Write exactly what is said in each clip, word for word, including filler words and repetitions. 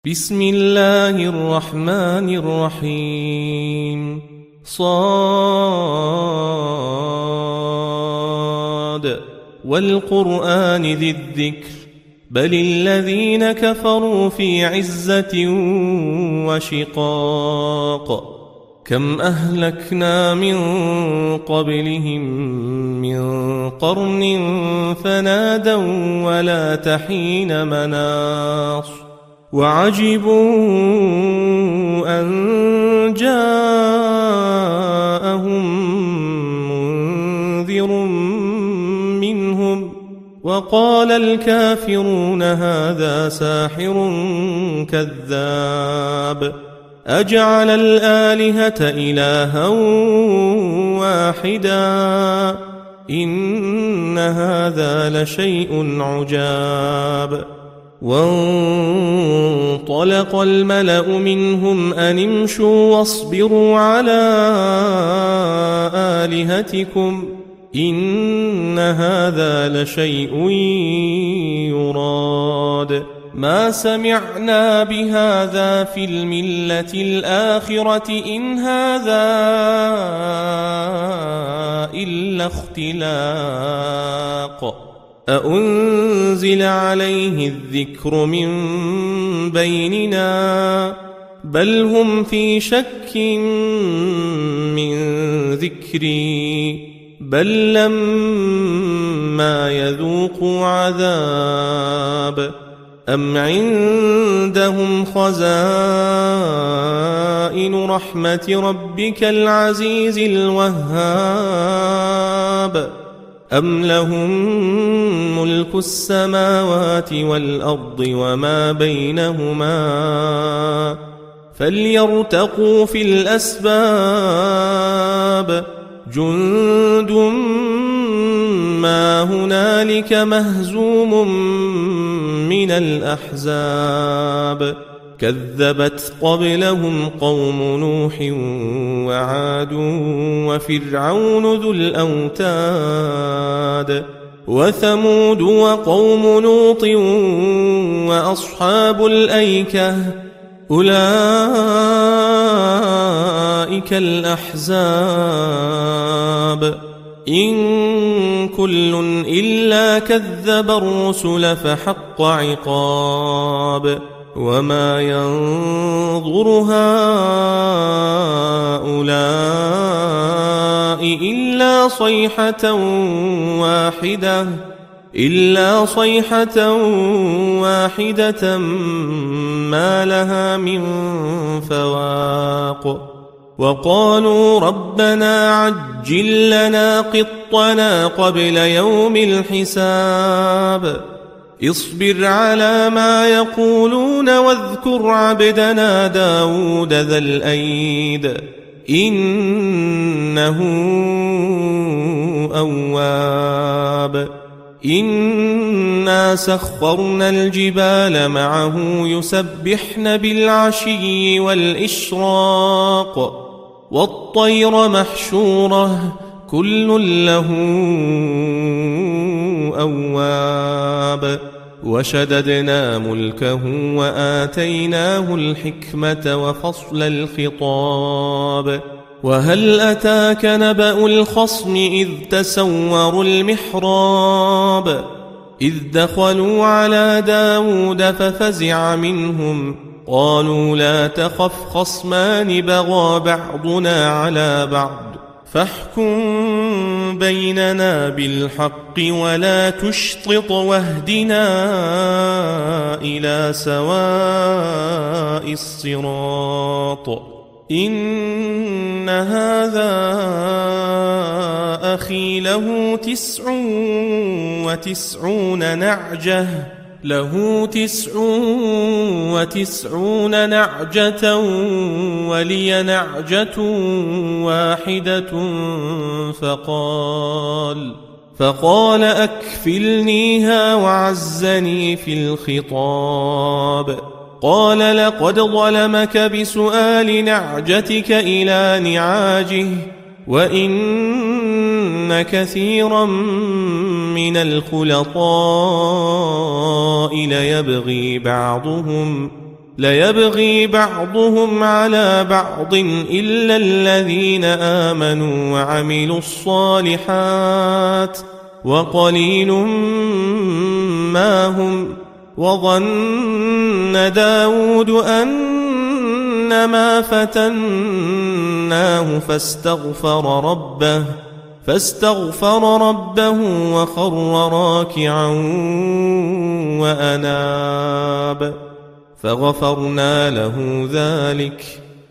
بسم الله الرحمن الرحيم صاد والقرآن ذي الذكر بل الذين كفروا في عزة وشقاق كم أهلكنا من قبلهم من قرن فنادوا ولا تحين مناص وعجبوا أن جاءهم منذر منهم وقال الكافرون هذا ساحر كذاب أجعل الآلهة إلها واحدا إن هذا لشيء عجاب وانطلق الملأ منهم أن امشوا واصبروا على آلهتكم إن هذا لشيء يراد ما سمعنا بهذا في الملة الآخرة إن هذا إلا اختلاق أأنزل عليه الذكر من بيننا بل هم في شك من ذكري بل لما يذوقوا عذاب أم عندهم خزائن رحمة ربك العزيز الوهاب أم لهم ملك السماوات والأرض وما بينهما فليرتقوا في الأسباب جند ما هنالك مهزوم من الأحزاب كذبت قبلهم قوم نوح وعاد وفرعون ذو الأوتاد وثمود وقوم لوط وأصحاب الأيكة أولئك الأحزاب إن كل إلا كذب الرسل فحق عقاب وما ينظر هؤلاء إلا صيحة واحدة إلا صيحة واحدة ما لها من فواق وقالوا ربنا عجل لنا قطنا قبل يوم الحساب اصبر على ما يقولون واذكر عبدنا داود ذا الأيد إنه أواب إنا سخرنا الجبال معه يسبحن بالعشي والإشراق والطير محشورة كل له أواب وشددنا ملكه وآتيناه الحكمة وفصل الخطاب وهل أتاك نبأ الخصم إذ تسوروا المحراب إذ دخلوا على داود ففزع منهم قالوا لا تخف خصمان بغى بعضنا على بعض فاحكم بيننا بالحق ولا تشطط واهدنا إلى سواء الصراط إن هذا أخي له تسع وتسعون نعجة له تسع وتسعون نعجة ولي نعجة واحدة فقال فقال أكفلنيها وعزني في الخطاب قال لقد ظلمك بسؤال نعجتك إلى نعاجه وإن كثيرا من الخلطاء ليبغي بعضهم ليبغي بعضهم على بعض إلا الذين آمنوا وعملوا الصالحات وقليل ما هم. وظن داود أنما فتناه فاستغفر ربه فاستغفر ربه وخر راكعا وأناب فغفرنا له ذلك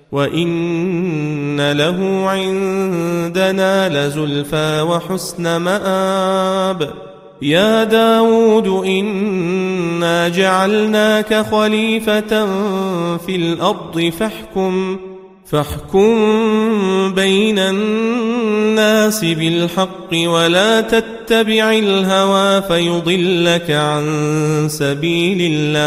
وإن له عندنا لزلفى وحسن مآب. يا داود إنا جعلناك خليفة في الأرض فاحكم فاحكم بين الناس بالحق ولا تتبع الهوى فيضلك عن سبيل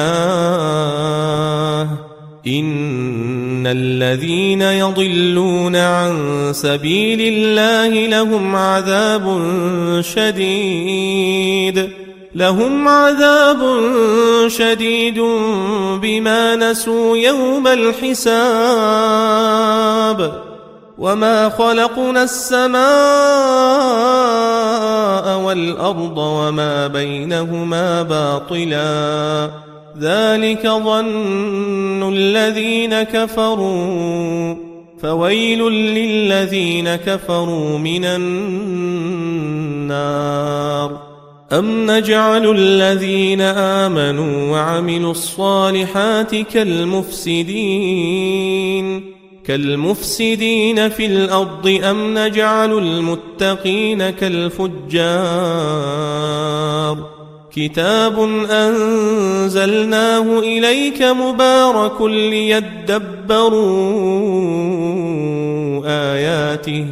الله. إن الذين يضلون عن سبيل الله لهم عذاب شديد لهم عذاب شديد بما نسوا يوم الحساب. وما خلقنا السماء والأرض وما بينهما باطلا ذلك ظن الذين كفروا فويل للذين كفروا من النار. أم نجعل الذين آمنوا وعملوا الصالحات كالمفسدين كالمفسدين في الأرض أم نجعل المتقين كالفجار. كتاب أنزلناه إليك مبارك ليدبروا آياته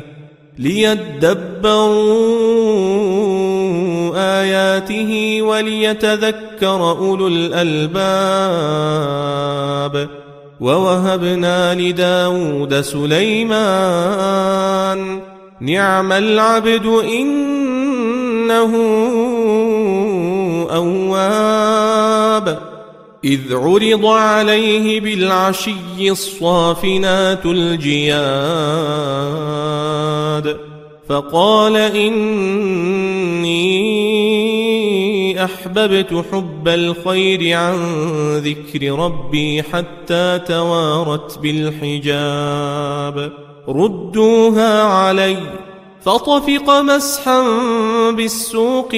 ليدبروا آياته وليتذكر أولو الألباب. ووهبنا لداود سليمان نعم العبد إنه أواب. إذ عرض عليه بالعشي الصافنات الجياد فقال إني أحببت حب الخير عن ذكر ربي حتى توارت بالحجاب. ردوها علي فطفق مسحا بالسوق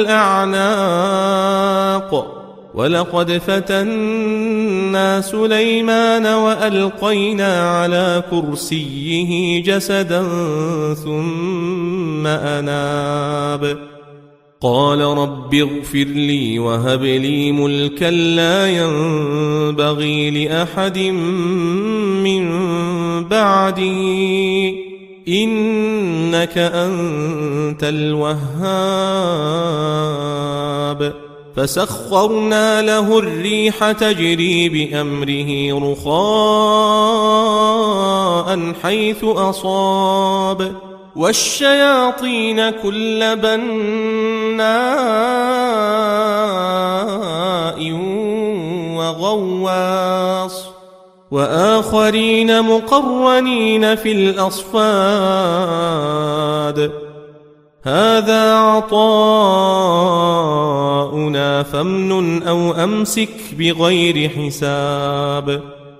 والأعناق. ولقد فتنا سليمان وألقينا على كرسيه جسدا ثم أناب. قال رب اغفر لي وهب لي ملكا لا ينبغي لأحد من بعدي إنك أنت الوهاب. فسخرنا له الريح تجري بأمره رخاء حيث أصاب والشياطين كل بناء وغواص وآخرين مقرنين في الأصفاد. هذا عطاؤنا فامنن أو أمسك بغير حساب.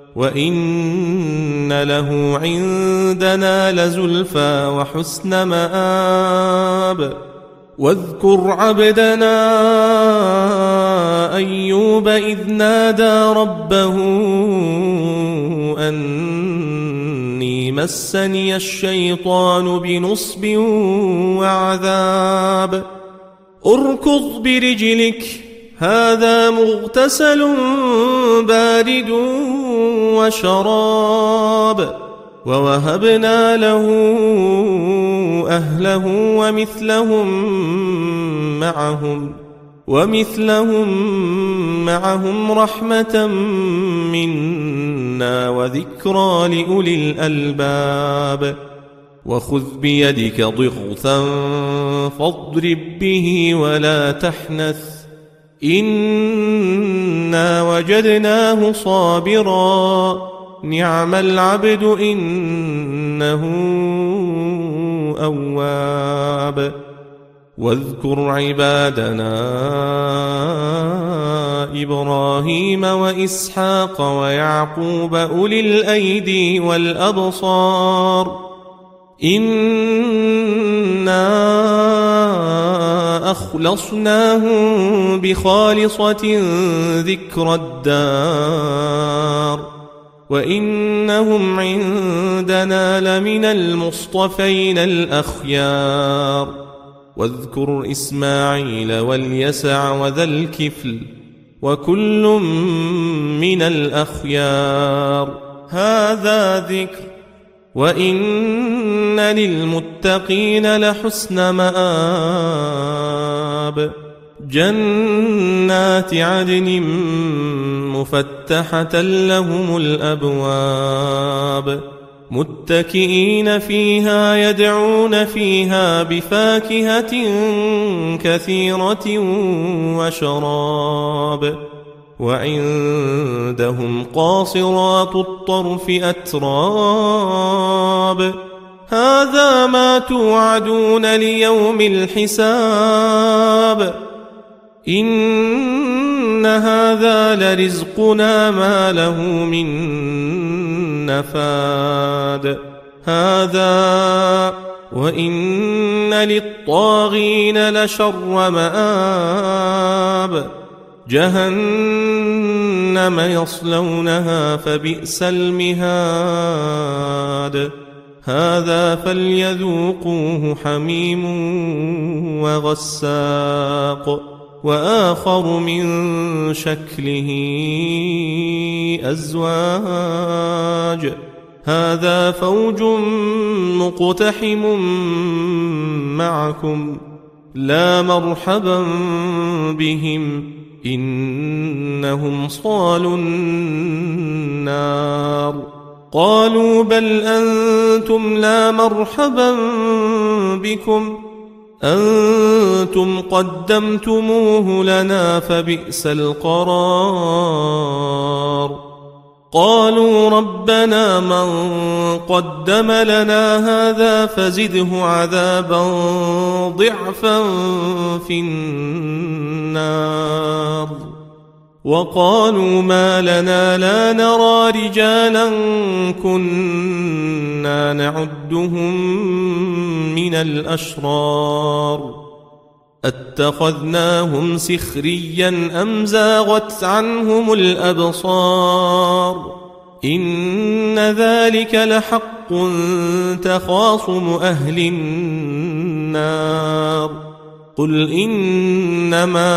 وإن له عندنا لزلفى وحسن مآب. واذكر عبدنا أيوب إذ نادى ربه أني مسني الشيطان بنصب وعذاب. اركض برجلك هذا مغتسل بارد وشراب. ووهبنا له أهله ومثلهم معهم ومثلهم معهم رحمة منا وذكرى لأولي الألباب. وخذ بيدك ضغثا فاضرب به ولا تحنث إن إنا وجدناه صابرا نعم العبد إنه أواب واذكر عبادنا إبراهيم وإسحاق ويعقوب أولي الأيدي والأبصار إنا أخلصناهم بخالصة ذكر الدار وإنهم عندنا لمن المصطفين الأخيار واذكر إسماعيل واليسع وذا الكفل وكل من الأخيار هذا ذكر وإن للمتقين لحسن مآب جنات عدن مفتحة لهم الأبواب متكئين فيها يدعون فيها بفاكهة كثيرة وشراب وعندهم قاصرات الطرف أتراب هذا ما توعدون ليوم الحساب إن هذا لرزقنا ما له من نفاد هذا وإن للطاغين لشر مآب جهنم يصلونها فبئس المهاد هذا فليذوقوه حميم وغساق وآخر من شكله أزواج هذا فوج مقتحم معكم لا مرحبا بهم إنهم صالوا النار قالوا بل أنتم لا مرحبا بكم أنتم قدمتموه لنا فبئس القرار قالوا ربنا من قدم لنا هذا فزده عذابا ضعفا في النار وقالوا ما لنا لا نرى رجالا كنا نعدهم من الأشرار اتخذناهم سخريا أم زاغت عنهم الأبصار إن ذلك لحق تخاصم أهل النار قل إنما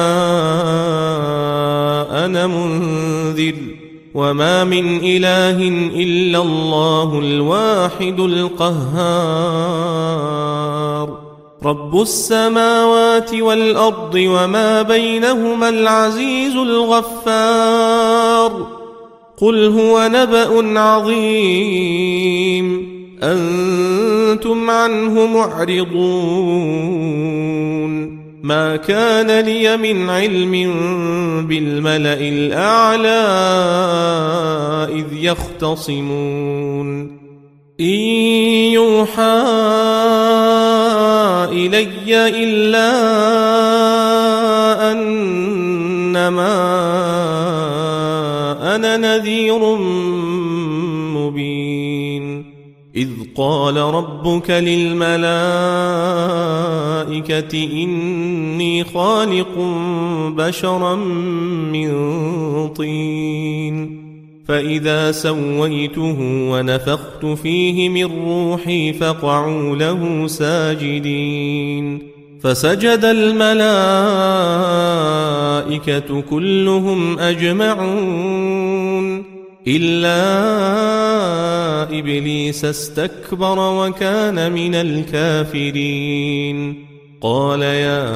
أنا منذر وما من إله إلا الله الواحد القهار رب السماوات والأرض وما بينهما العزيز الغفار قل هو نبأ عظيم أنتم عنه معرضون ما كان لي من علم بالملأ الأعلى إذ يختصمون إن يوحى إلي إلا أنما أنا نذير مبين إذ قال ربك للملائكة إني خالق بشرا من طين فإذا سويته ونفخت فيه من روحي فقعوا له ساجدين فسجد الملائكة كلهم أجمعون إلا إبليس استكبر وكان من الكافرين قال يا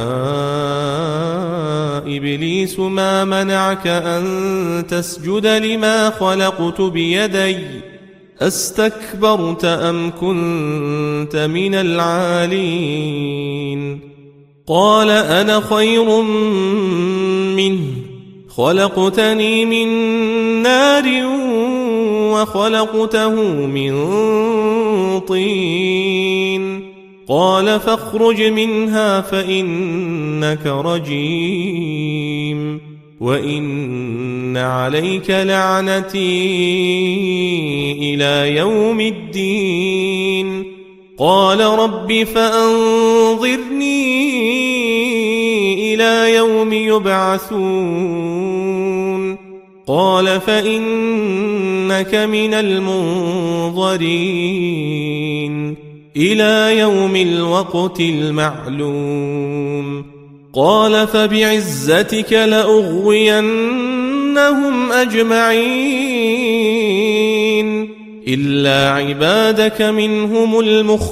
إبليس ما منعك أن تسجد لما خلقت بيدي أستكبرت أم كنت من العالين قال أنا خير منه خلقتني من نار وخلقته من طين قال فاخرج منها فإنك رجيم وإن عليك لعنتي إلى يوم الدين قال رب فأنظرني إلى يوم يبعثون قال فإنك من المنظرين إلى يوم الوقت المعلوم قال فبعزتك لأغوينهم أجمعين إلا عبادك منهم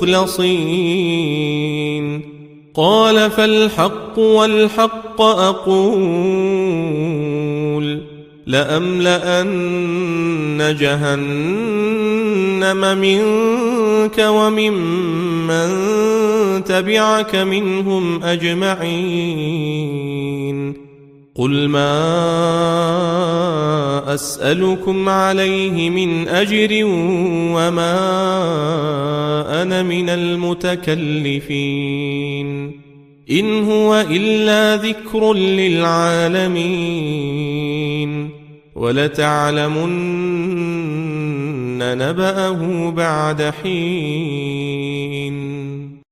المخلصين قال فالحق والحق أقول لأملأن جهنم منك وممن تبعك منهم أجمعين قل ما أسألكم عليه من أجر وما أنا من المتكلفين إن هو إلا ذكر للعالمين ولتعلمن نبأه بعد حين